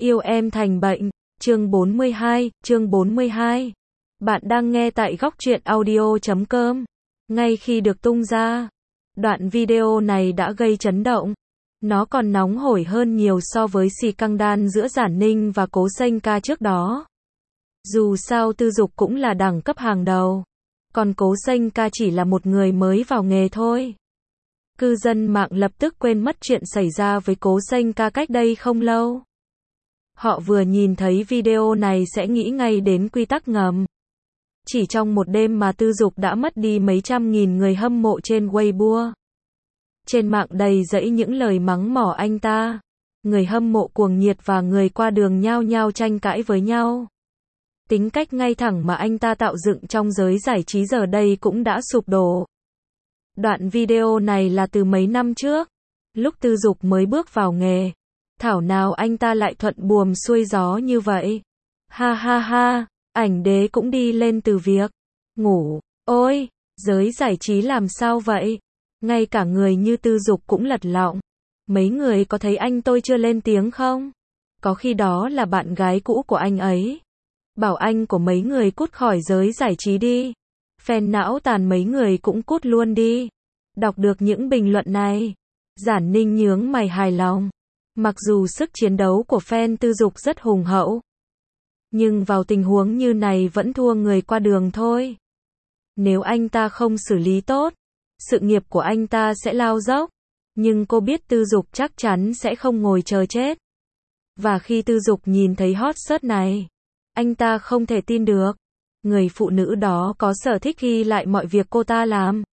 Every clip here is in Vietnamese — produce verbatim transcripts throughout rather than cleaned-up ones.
Yêu em thành bệnh, chương bốn mươi hai, chương bốn mươi hai. Bạn đang nghe tại góc truyện audio chấm com. Ngay khi được tung ra, đoạn video này đã gây chấn động. Nó còn nóng hổi hơn nhiều so với scandal giữa Giản Ninh và Cố Xanh Ca trước đó. Dù sao Tư Dục cũng là đẳng cấp hàng đầu, còn Cố Xanh Ca chỉ là một người mới vào nghề thôi. Cư dân mạng lập tức quên mất chuyện xảy ra với Cố Xanh Ca cách đây không lâu. Họ vừa nhìn thấy video này sẽ nghĩ ngay đến quy tắc ngầm. Chỉ trong một đêm mà Tư Dục đã mất đi mấy trăm nghìn người hâm mộ trên Weibo. Trên mạng đầy dẫy những lời mắng mỏ anh ta. Người hâm mộ cuồng nhiệt và người qua đường nhao nhao tranh cãi với nhau. Tính cách ngay thẳng mà anh ta tạo dựng trong giới giải trí giờ đây cũng đã sụp đổ. Đoạn video này là từ mấy năm trước, lúc Tư Dục mới bước vào nghề. Thảo nào anh ta lại thuận buồm xuôi gió như vậy. Ha ha ha, ảnh đế cũng đi lên từ việc ngủ. Ôi, giới giải trí làm sao vậy? Ngay cả người như Tư Dục cũng lật lọng. Mấy người có thấy anh tôi chưa lên tiếng không? Có khi đó là bạn gái cũ của anh ấy. Bảo anh của mấy người cút khỏi giới giải trí đi. Fan não tàn mấy người cũng cút luôn đi. Đọc được những bình luận này, Giản Ninh nhướng mày hài lòng. Mặc dù sức chiến đấu của fan Tư Dục rất hùng hậu, nhưng vào tình huống như này vẫn thua người qua đường thôi. Nếu anh ta không xử lý tốt, sự nghiệp của anh ta sẽ lao dốc. Nhưng cô biết Tư Dục chắc chắn sẽ không ngồi chờ chết. Và khi Tư Dục nhìn thấy hot search này, anh ta không thể tin được. Người phụ nữ đó có sở thích ghi lại mọi việc cô ta làm.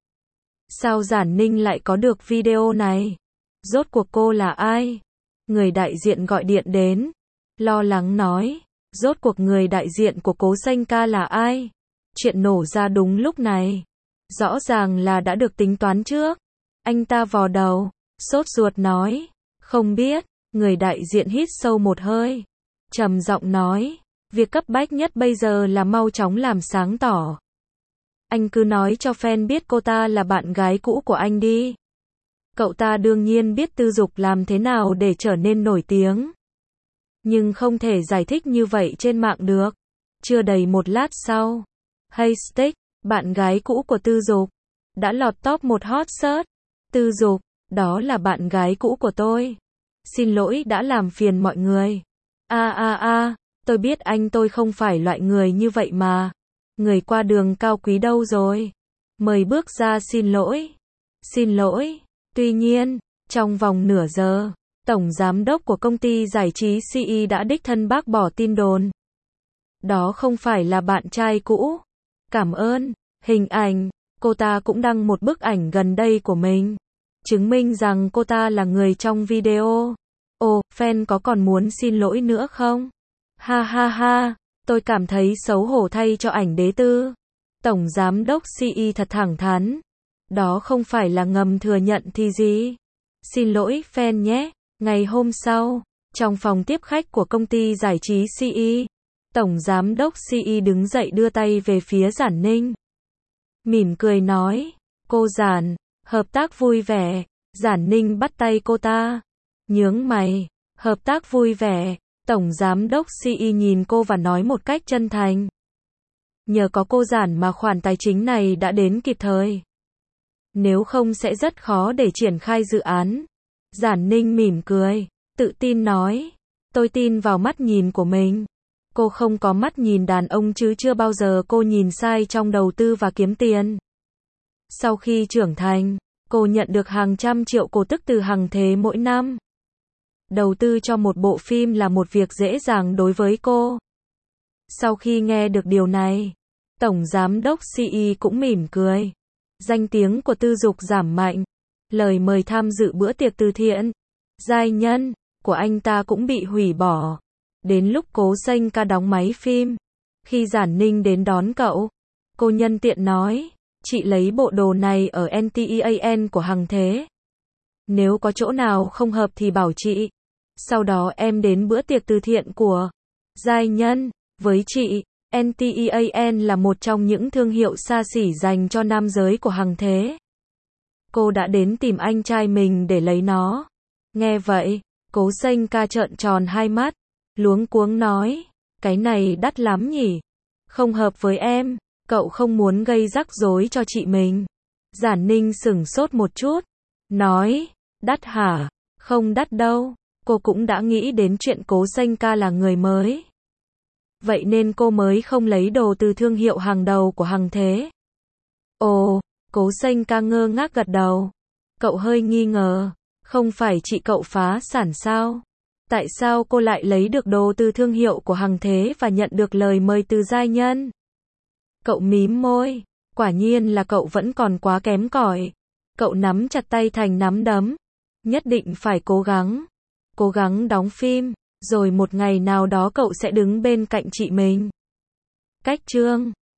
Sao Giản Ninh lại có được video này? Rốt cuộc cô là ai? Người đại diện gọi điện đến, lo lắng nói, rốt cuộc người đại diện của Cố Xanh Ca là ai? Chuyện nổ ra đúng lúc này. Rõ ràng là đã được tính toán trước. Anh ta vò đầu, sốt ruột nói, không biết. Người đại diện hít sâu một hơi, trầm giọng nói, việc cấp bách nhất bây giờ là mau chóng làm sáng tỏ. Anh cứ nói cho fan biết cô ta là bạn gái cũ của anh đi. Cậu ta đương nhiên biết Tư Dục làm thế nào để trở nên nổi tiếng. Nhưng không thể giải thích như vậy trên mạng được. Chưa đầy một lát sau, hashtag, bạn gái cũ của Tư Dục, đã lọt top một hot search. Tư Dục, đó là bạn gái cũ của tôi. Xin lỗi đã làm phiền mọi người. A a a, tôi biết anh tôi không phải loại người như vậy mà. Người qua đường cao quý đâu rồi? Mời bước ra xin lỗi. Xin lỗi. Tuy nhiên, trong vòng nửa giờ, tổng giám đốc của công ty giải trí xê e đã đích thân bác bỏ tin đồn. Đó không phải là bạn trai cũ. Cảm ơn. Hình ảnh, cô ta cũng đăng một bức ảnh gần đây của mình, chứng minh rằng cô ta là người trong video. Ồ, fan có còn muốn xin lỗi nữa không? Ha ha ha, tôi cảm thấy xấu hổ thay cho ảnh đế Tư. Tổng giám đốc xê e thật thẳng thắn. Đó không phải là ngầm thừa nhận thì gì? Xin lỗi fan nhé. Ngày hôm sau, trong phòng tiếp khách của công ty giải trí xê e, tổng giám đốc xê e đứng dậy đưa tay về phía Giản Ninh. Mỉm cười nói, cô Giản, hợp tác vui vẻ. Giản Ninh bắt tay cô ta, nhướng mày, hợp tác vui vẻ. Tổng giám đốc xê e nhìn cô và nói một cách chân thành. Nhờ có cô Giản mà khoản tài chính này đã đến kịp thời. Nếu không sẽ rất khó để triển khai dự án. Giản Ninh mỉm cười, tự tin nói, tôi tin vào mắt nhìn của mình. Cô không có mắt nhìn đàn ông chứ chưa bao giờ cô nhìn sai trong đầu tư và kiếm tiền. Sau khi trưởng thành, cô nhận được hàng trăm triệu cổ tức từ Hằng Thế mỗi năm. Đầu tư cho một bộ phim là một việc dễ dàng đối với cô. Sau khi nghe được điều này, tổng giám đốc xê e cũng mỉm cười. Danh tiếng của Tư Dục giảm mạnh. Lời mời tham dự bữa tiệc từ thiện, giai nhân, của anh ta cũng bị hủy bỏ. Đến lúc Cố Xanh Ca đóng máy phim, khi Giản Ninh đến đón cậu, cô nhân tiện nói, chị lấy bộ đồ này ở en tê e a en của Hằng Thế. Nếu có chỗ nào không hợp thì bảo chị. Sau đó em đến bữa tiệc từ thiện của giai nhân. Với chị, en tê e a en là một trong những thương hiệu xa xỉ dành cho nam giới của Hằng Thế. Cô đã đến tìm anh trai mình để lấy nó. Nghe vậy, Cố Xanh Ca trợn tròn hai mắt, luống cuống nói, cái này đắt lắm nhỉ, không hợp với em, cậu không muốn gây rắc rối cho chị mình. Giản Ninh sửng sốt một chút, nói, đắt hả, không đắt đâu, cô cũng đã nghĩ đến chuyện Cố Xanh ca là người mới. Vậy nên cô mới không lấy đồ từ thương hiệu hàng đầu của Hằng Thế. Ồ, Cố Xanh ca ngơ ngác gật đầu. Cậu hơi nghi ngờ, không phải chị cậu phá sản sao? Tại sao cô lại lấy được đồ từ thương hiệu của Hằng Thế và nhận được lời mời từ giai nhân? Cậu mím môi, quả nhiên là cậu vẫn còn quá kém cỏi. Cậu nắm chặt tay thành nắm đấm, nhất định phải cố gắng, cố gắng đóng phim, rồi một ngày nào đó cậu sẽ đứng bên cạnh chị mình. Cách chương